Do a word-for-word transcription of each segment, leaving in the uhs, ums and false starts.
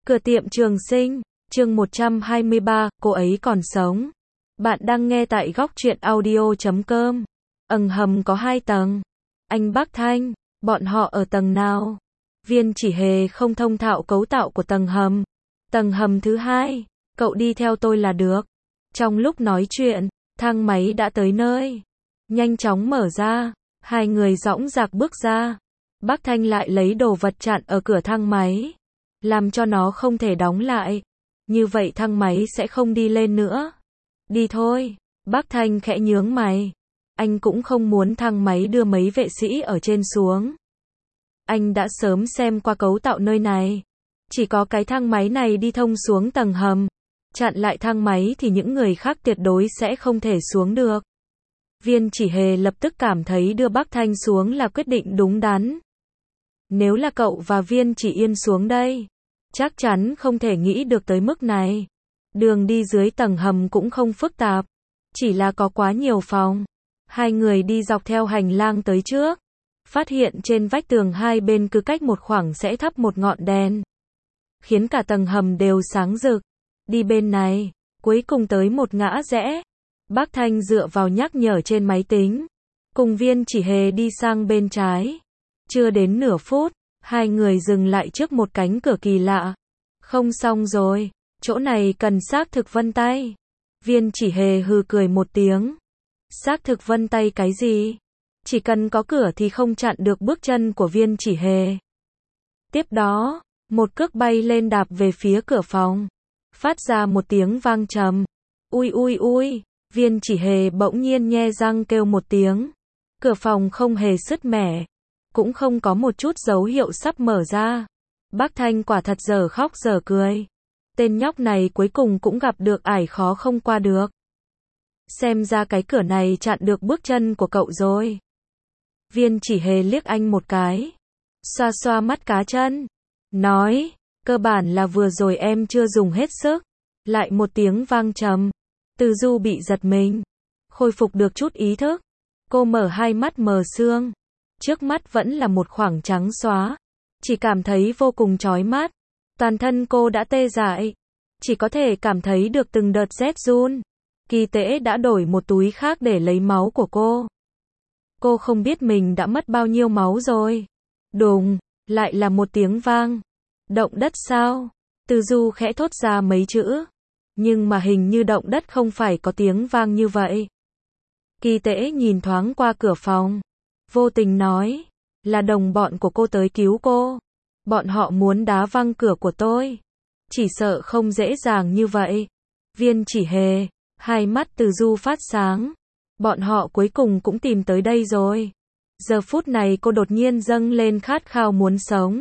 Cửa tiệm Trường Sinh, chương một trăm hai mươi ba, cô ấy còn sống. Bạn đang nghe tại góc truyện audio chấm com. Ầng hầm có hai tầng. Anh Bắc Thanh, bọn họ ở tầng nào? Viên Chỉ Hề không thông thạo cấu tạo của tầng hầm. Tầng hầm thứ hai, cậu đi theo tôi là được. Trong lúc nói chuyện, thang máy đã tới nơi. Nhanh chóng mở ra, hai người dõng dạc bước ra. Bắc Thanh lại lấy đồ vật chặn ở cửa thang máy, làm cho nó không thể đóng lại. Như vậy thang máy sẽ không đi lên nữa. Đi thôi. Bắc Thanh khẽ nhướng mày. Anh cũng không muốn thang máy đưa mấy vệ sĩ ở trên xuống. Anh đã sớm xem qua cấu tạo nơi này. Chỉ có cái thang máy này đi thông xuống tầng hầm. Chặn lại thang máy thì những người khác tuyệt đối sẽ không thể xuống được. Viên Chỉ Hề lập tức cảm thấy đưa Bắc Thanh xuống là quyết định đúng đắn. Nếu là cậu và Viên Chỉ Yên xuống đây, chắc chắn không thể nghĩ được tới mức này. Đường đi dưới tầng hầm cũng không phức tạp, chỉ là có quá nhiều phòng. Hai người đi dọc theo hành lang tới trước, phát hiện trên vách tường hai bên cứ cách một khoảng sẽ thắp một ngọn đèn, khiến cả tầng hầm đều sáng rực. Đi bên này, cuối cùng tới một ngã rẽ. Bắc Thanh dựa vào nhắc nhở trên máy tính, cùng Viên Chỉ Hề đi sang bên trái. Chưa đến nửa phút, hai người dừng lại trước một cánh cửa kỳ lạ. Không xong rồi, chỗ này cần xác thực vân tay. Viên Chỉ Hề hừ cười một tiếng. Xác thực vân tay cái gì? Chỉ cần có cửa thì không chặn được bước chân của Viên Chỉ Hề. Tiếp đó, một cước bay lên đạp về phía cửa phòng, phát ra một tiếng vang trầm. Ui ui ui, Viên Chỉ Hề bỗng nhiên nhe răng kêu một tiếng. Cửa phòng không hề sứt mẻ, cũng không có một chút dấu hiệu sắp mở ra. Bắc Thanh quả thật dở khóc dở cười. Tên nhóc này cuối cùng cũng gặp được ải khó không qua được. Xem ra cái cửa này chặn được bước chân của cậu rồi. Viên Chỉ Hề liếc anh một cái, xoa xoa mắt cá chân, nói, cơ bản là vừa rồi em chưa dùng hết sức. Lại một tiếng vang trầm. Từ Du bị giật mình, khôi phục được chút ý thức. Cô mở hai mắt mờ sương. Trước mắt vẫn là một khoảng trắng xóa, chỉ cảm thấy vô cùng chói mắt. Toàn thân cô đã tê dại, chỉ có thể cảm thấy được từng đợt rét run. Kỳ Tễ đã đổi một túi khác để lấy máu của cô. Cô không biết mình đã mất bao nhiêu máu rồi. Đùng, lại là một tiếng vang. Động đất sao? Từ Du khẽ thốt ra mấy chữ. Nhưng mà hình như động đất không phải có tiếng vang như vậy. Kỳ Tễ nhìn thoáng qua cửa phòng, vô tình nói, là đồng bọn của cô tới cứu cô. Bọn họ muốn đá văng cửa của tôi. Chỉ sợ không dễ dàng như vậy. Viên Chỉ Hề, hai mắt Từ Du phát sáng. Bọn họ cuối cùng cũng tìm tới đây rồi. Giờ phút này cô đột nhiên dâng lên khát khao muốn sống.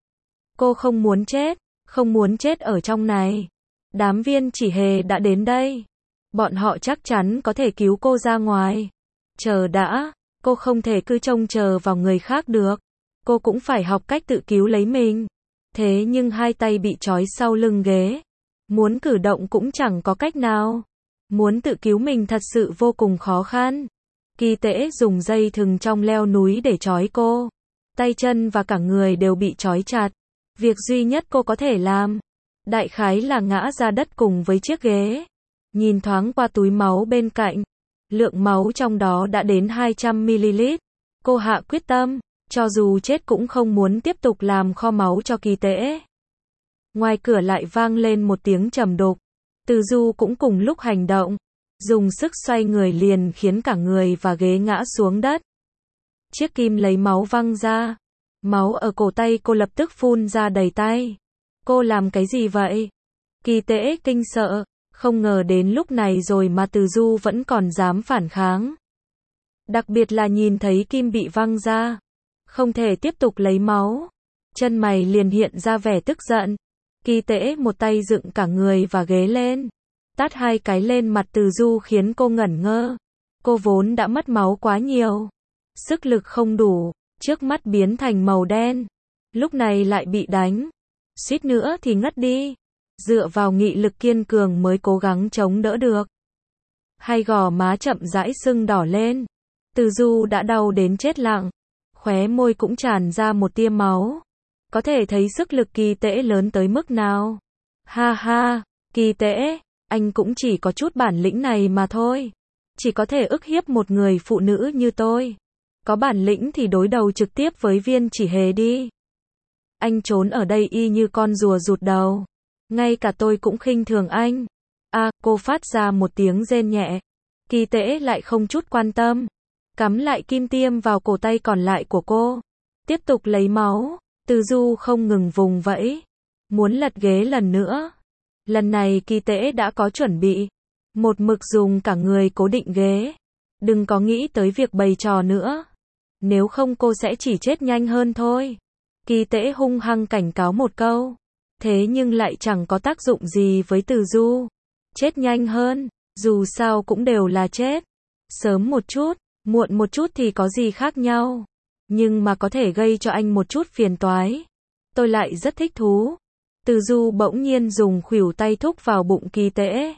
Cô không muốn chết, không muốn chết ở trong này. Đám Viên Chỉ Hề đã đến đây. Bọn họ chắc chắn có thể cứu cô ra ngoài. Chờ đã. Cô không thể cứ trông chờ vào người khác được. Cô cũng phải học cách tự cứu lấy mình. Thế nhưng hai tay bị trói sau lưng ghế. Muốn cử động cũng chẳng có cách nào. Muốn tự cứu mình thật sự vô cùng khó khăn. Kỳ Tễ dùng dây thừng trong leo núi để trói cô. Tay chân và cả người đều bị trói chặt. Việc duy nhất cô có thể làm, đại khái là ngã ra đất cùng với chiếc ghế. Nhìn thoáng qua túi máu bên cạnh. Lượng máu trong đó đã đến hai trăm mi li lít. Cô hạ quyết tâm, cho dù chết cũng không muốn tiếp tục làm kho máu cho Kỳ Tễ. Ngoài cửa lại vang lên một tiếng trầm đục. Từ Du cũng cùng lúc hành động. Dùng sức xoay người liền khiến cả người và ghế ngã xuống đất. Chiếc kim lấy máu văng ra. Máu ở cổ tay cô lập tức phun ra đầy tay. Cô làm cái gì vậy? Kỳ Tễ kinh sợ. Không ngờ đến lúc này rồi mà Từ Du vẫn còn dám phản kháng. Đặc biệt là nhìn thấy kim bị văng ra, không thể tiếp tục lấy máu. Chân mày liền hiện ra vẻ tức giận. Kỳ Tễ một tay dựng cả người và ghế lên, tát hai cái lên mặt Từ Du khiến cô ngẩn ngơ. Cô vốn đã mất máu quá nhiều, sức lực không đủ, trước mắt biến thành màu đen. Lúc này lại bị đánh, suýt nữa thì ngất đi. Dựa vào nghị lực kiên cường mới cố gắng chống đỡ được. Hai gò má chậm rãi sưng đỏ lên. Từ Du đã đau đến chết lặng. Khóe môi cũng tràn ra một tia máu. Có thể thấy sức lực Kỳ Tễ lớn tới mức nào. Ha ha, Kỳ Tễ, anh cũng chỉ có chút bản lĩnh này mà thôi. Chỉ có thể ức hiếp một người phụ nữ như tôi. Có bản lĩnh thì đối đầu trực tiếp với Viên Chỉ Hề đi. Anh trốn ở đây y như con rùa rụt đầu. Ngay cả tôi cũng khinh thường anh. À, cô phát ra một tiếng rên nhẹ. Kỳ Tễ lại không chút quan tâm. Cắm lại kim tiêm vào cổ tay còn lại của cô. Tiếp tục lấy máu. Từ Du không ngừng vùng vẫy. Muốn lật ghế lần nữa. Lần này Kỳ Tễ đã có chuẩn bị. Một mực dùng cả người cố định ghế. Đừng có nghĩ tới việc bày trò nữa. Nếu không cô sẽ chỉ chết nhanh hơn thôi. Kỳ Tễ hung hăng cảnh cáo một câu. Thế nhưng lại chẳng có tác dụng gì với Từ Du. Chết nhanh hơn, dù sao cũng đều là chết. Sớm một chút, muộn một chút thì có gì khác nhau. Nhưng mà có thể gây cho anh một chút phiền toái. Tôi lại rất thích thú. Từ Du bỗng nhiên dùng khuỷu tay thúc vào bụng Kỳ Tễ.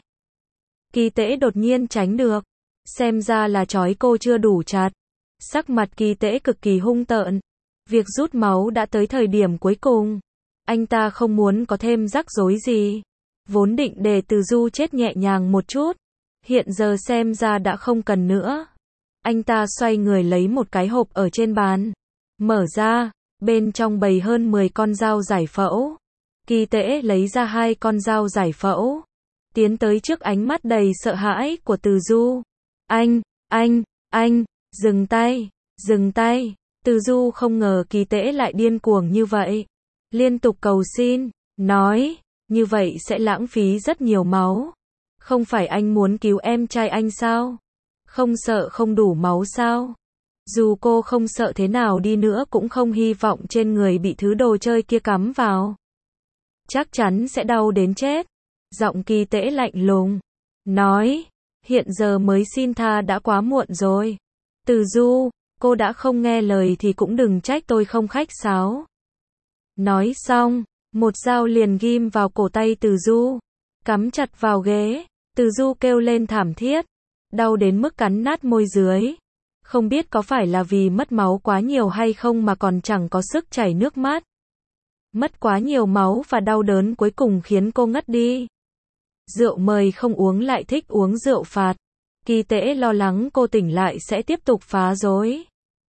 Kỳ Tễ đột nhiên tránh được. Xem ra là trói cô chưa đủ chặt. Sắc mặt Kỳ Tễ cực kỳ hung tợn. Việc rút máu đã tới thời điểm cuối cùng. Anh ta không muốn có thêm rắc rối gì. Vốn định để Từ Du chết nhẹ nhàng một chút. Hiện giờ xem ra đã không cần nữa. Anh ta xoay người lấy một cái hộp ở trên bàn. Mở ra, bên trong bày hơn mười con dao giải phẫu. Kỳ Tễ lấy ra hai con dao giải phẫu. Tiến tới trước ánh mắt đầy sợ hãi của Từ Du. Anh, anh, anh, dừng tay, dừng tay. Từ Du không ngờ Kỳ Tễ lại điên cuồng như vậy. Liên tục cầu xin, nói, như vậy sẽ lãng phí rất nhiều máu. Không phải anh muốn cứu em trai anh sao? Không sợ không đủ máu sao? Dù cô không sợ thế nào đi nữa cũng không hy vọng trên người bị thứ đồ chơi kia cắm vào. Chắc chắn sẽ đau đến chết. Giọng Kỳ Tễ lạnh lùng. Nói, hiện giờ mới xin tha đã quá muộn rồi. Từ Du, cô đã không nghe lời thì cũng đừng trách tôi không khách sáo. Nói xong, một dao liền ghim vào cổ tay Từ Du. Cắm chặt vào ghế. Từ Du kêu lên thảm thiết. Đau đến mức cắn nát môi dưới. Không biết có phải là vì mất máu quá nhiều hay không mà còn chẳng có sức chảy nước mắt. Mất quá nhiều máu và đau đớn cuối cùng khiến cô ngất đi. Rượu mời không uống lại thích uống rượu phạt. Kỳ Tễ lo lắng cô tỉnh lại sẽ tiếp tục phá rối.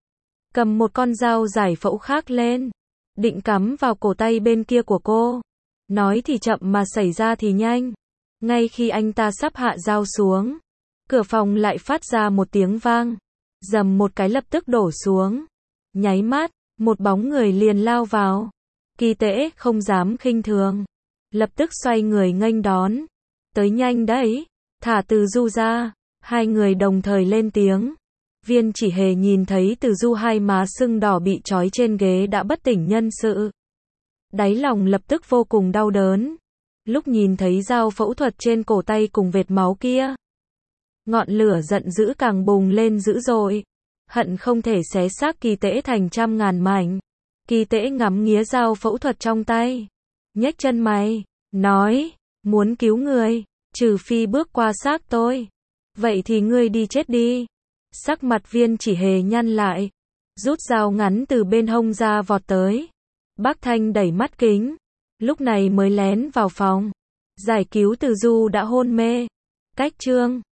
Cầm một con dao giải phẫu khác lên. Định cắm vào cổ tay bên kia của cô. Nói thì chậm mà xảy ra thì nhanh. Ngay khi anh ta sắp hạ dao xuống. Cửa phòng lại phát ra một tiếng vang. Dầm một cái lập tức đổ xuống. Nháy mắt, một bóng người liền lao vào. Kỳ Tễ không dám khinh thường. Lập tức xoay người nghênh đón. Tới nhanh đấy. Thả Từ Du ra. Hai người đồng thời lên tiếng. Viên Chỉ Hề nhìn thấy Từ Du hai má sưng đỏ bị trói trên ghế đã bất tỉnh nhân sự. Đáy lòng lập tức vô cùng đau đớn. Lúc nhìn thấy dao phẫu thuật trên cổ tay cùng vệt máu kia. Ngọn lửa giận dữ càng bùng lên dữ dội. Hận không thể xé xác Kỳ Tễ thành trăm ngàn mảnh. Kỳ Tễ ngắm nghía dao phẫu thuật trong tay. Nhếch chân mày. Nói. Muốn cứu người. Trừ phi bước qua xác tôi. Vậy thì ngươi đi chết đi. Sắc mặt Viên Chỉ Hề nhăn lại. Rút dao ngắn từ bên hông ra vọt tới. Bác Thanh đẩy mắt kính. Lúc này mới lén vào phòng. Giải cứu Từ Du đã hôn mê. Cách chương